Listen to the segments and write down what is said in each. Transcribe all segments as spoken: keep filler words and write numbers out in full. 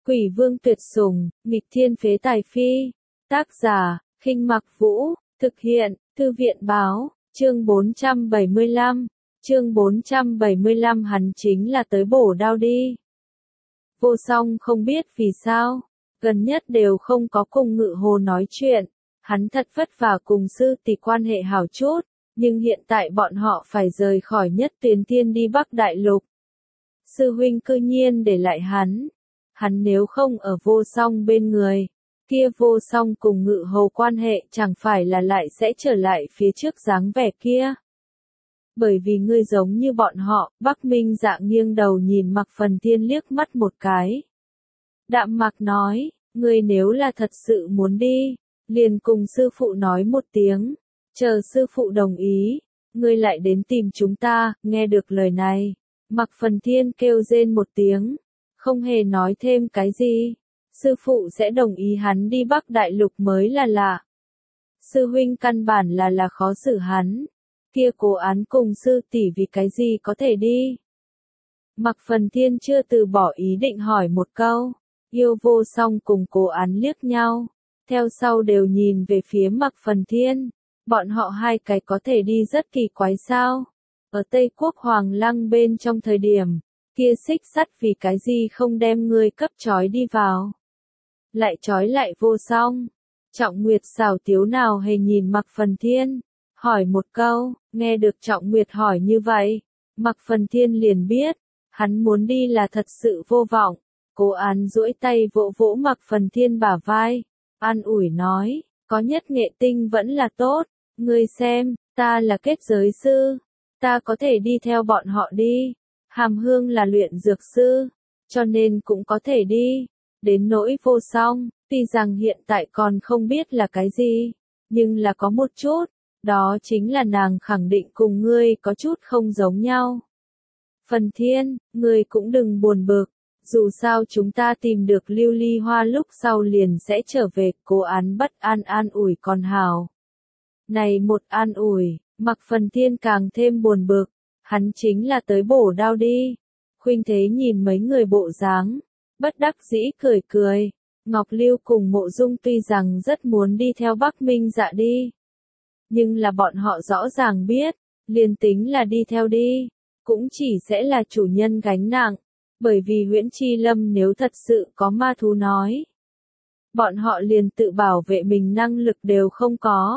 Quỷ vương tuyệt sủng, nghịch thiên phế tài phi. Tác giả, Khinh Mặc Vũ, thực hiện, Thư viện báo, chương bốn trăm bảy mươi lăm, chương bốn trăm bảy mươi lăm hắn chính là tới bổ đao đi. Vô Song không biết vì sao, gần nhất đều không có cùng Ngự Hồ nói chuyện, hắn thật vất vả cùng sư tỷ quan hệ hảo chút, nhưng hiện tại bọn họ phải rời khỏi Nhất Tuyền Thiên đi Bắc Đại Lục. Sư huynh cư nhiên để lại hắn, hắn nếu không ở Vô Song bên người, kia Vô Song cùng Ngự Hồ quan hệ chẳng phải là lại sẽ trở lại phía trước dáng vẻ kia. Bởi vì ngươi giống như bọn họ, Bắc Minh Dạ nghiêng đầu nhìn Mạc Phần Thiên liếc mắt một cái. Đạm Mạc nói, ngươi nếu là thật sự muốn đi, liền cùng sư phụ nói một tiếng, chờ sư phụ đồng ý, ngươi lại đến tìm chúng ta. Nghe được lời này, Mạc Phần Thiên kêu rên một tiếng, không hề nói thêm cái gì. Sư phụ sẽ đồng ý hắn đi Bắc Đại Lục mới là lạ. Sư huynh căn bản là là khó xử hắn. Kia Cố Án cùng sư tỷ vì cái gì có thể đi? Mạc Phần Thiên chưa từ bỏ ý định hỏi một câu. Yêu Vô Song cùng Cố Án liếc nhau, theo sau đều nhìn về phía Mạc Phần Thiên. Bọn họ hai cái có thể đi rất kỳ quái sao? Ở Tây Quốc Hoàng Lăng bên trong thời điểm, kia xích sắt vì cái gì không đem ngươi cấp trói đi vào? Lại trói lại Vô Song. Trọng Nguyệt xảo tiếu nào hề nhìn Mạc Phần Thiên, hỏi một câu. Nghe được Trọng Nguyệt hỏi như vậy, Mạc Phần Thiên liền biết, hắn muốn đi là thật sự vô vọng. Cố Án duỗi tay vỗ vỗ Mạc Phần Thiên bả vai, an ủi nói, có nhất nghệ tinh vẫn là tốt, ngươi xem, ta là kết giới sư, ta có thể đi theo bọn họ đi. Hàm Hương là luyện dược sư, cho nên cũng có thể đi. Đến nỗi Vô Song, tuy rằng hiện tại còn không biết là cái gì, nhưng là có một chút, đó chính là nàng khẳng định cùng ngươi có chút không giống nhau. Phần Thiên, ngươi cũng đừng buồn bực, dù sao chúng ta tìm được Lưu Ly Hoa lúc sau liền sẽ trở về. Cố Án bất an an ủi còn hảo. Này một an ủi, Mạc Phần Thiên càng thêm buồn bực, hắn chính là tới bổ đao đi. Khuynh Thế nhìn mấy người bộ dáng, bất đắc dĩ cười cười. Ngọc Lưu cùng Mộ Dung tuy rằng rất muốn đi theo Bắc Minh Dạ đi, nhưng là bọn họ rõ ràng biết, liền tính là đi theo đi, cũng chỉ sẽ là chủ nhân gánh nặng, bởi vì Huyễn Chi Lâm nếu thật sự có ma thú nói, bọn họ liền tự bảo vệ mình năng lực đều không có.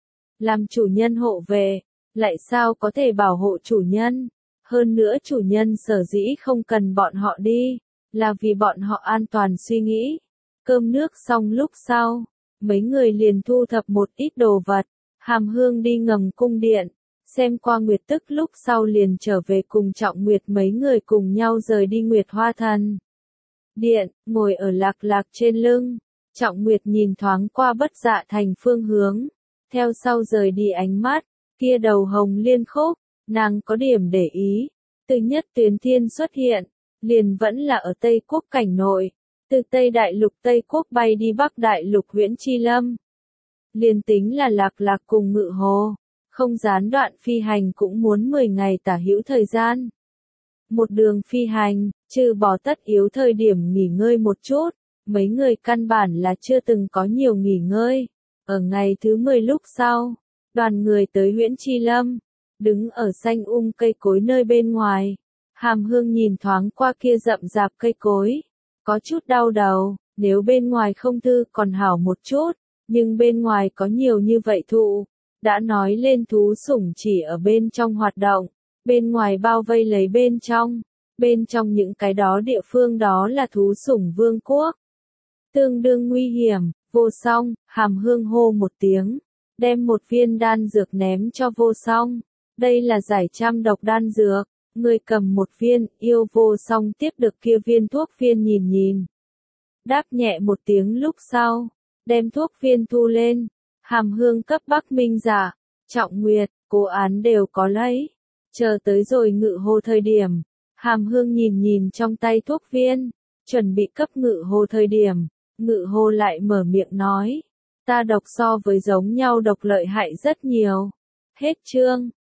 Làm chủ nhân hộ vệ, lại sao có thể bảo hộ chủ nhân? Hơn nữa chủ nhân sở dĩ không cần bọn họ đi, là vì bọn họ an toàn suy nghĩ. Cơm nước xong lúc sau, mấy người liền thu thập một ít đồ vật. Hàm Hương đi ngầm cung điện, xem qua Nguyệt Tức lúc sau liền trở về cùng Trọng Nguyệt mấy người cùng nhau rời đi Nguyệt Hoa Thần Điện, ngồi ở Lạc Lạc trên lưng. Trọng Nguyệt nhìn thoáng qua Bất Dạ Thành phương hướng, theo sau rời đi ánh mắt, kia đầu hồng liên khúc, nàng có điểm để ý. Từ Nhất Tuyền Thiên xuất hiện, liền vẫn là ở Tây Quốc cảnh nội, từ Tây Đại Lục Tây Quốc bay đi Bắc Đại Lục Huyễn Chi Lâm. Liền tính là Lạc Lạc cùng Ngự Hồ, không gián đoạn phi hành cũng muốn mười ngày tả hữu thời gian. Một đường phi hành, trừ bỏ tất yếu thời điểm nghỉ ngơi một chút, mấy người căn bản là chưa từng có nhiều nghỉ ngơi. Ở ngày thứ mười lúc sau, đoàn người tới Huyễn Chi Lâm, đứng ở xanh um cây cối nơi bên ngoài. Hàm Hương nhìn thoáng qua kia rậm rạp cây cối, có chút đau đầu, nếu bên ngoài không thư còn hảo một chút. Nhưng bên ngoài có nhiều như vậy thụ, đã nói lên thú sủng chỉ ở bên trong hoạt động, bên ngoài bao vây lấy bên trong, bên trong những cái đó địa phương đó là thú sủng vương quốc. Tương đương nguy hiểm. Vô Song, Hàm Hương hô một tiếng, đem một viên đan dược ném cho Vô Song, đây là giải trăm độc đan dược, người cầm một viên. Yêu Vô Song tiếp được kia viên thuốc viên nhìn nhìn, đáp nhẹ một tiếng lúc sau, đem thuốc viên thu lên. Hàm Hương cấp Bắc Minh Dạ, Trọng Nguyệt, Cố Án đều có lấy. Chờ tới rồi Ngự Hồ thời điểm, Hàm Hương nhìn nhìn trong tay thuốc viên, chuẩn bị cấp Ngự Hồ thời điểm, Ngự Hồ lại mở miệng nói, ta độc so với giống nhau độc lợi hại rất nhiều. Hết chương.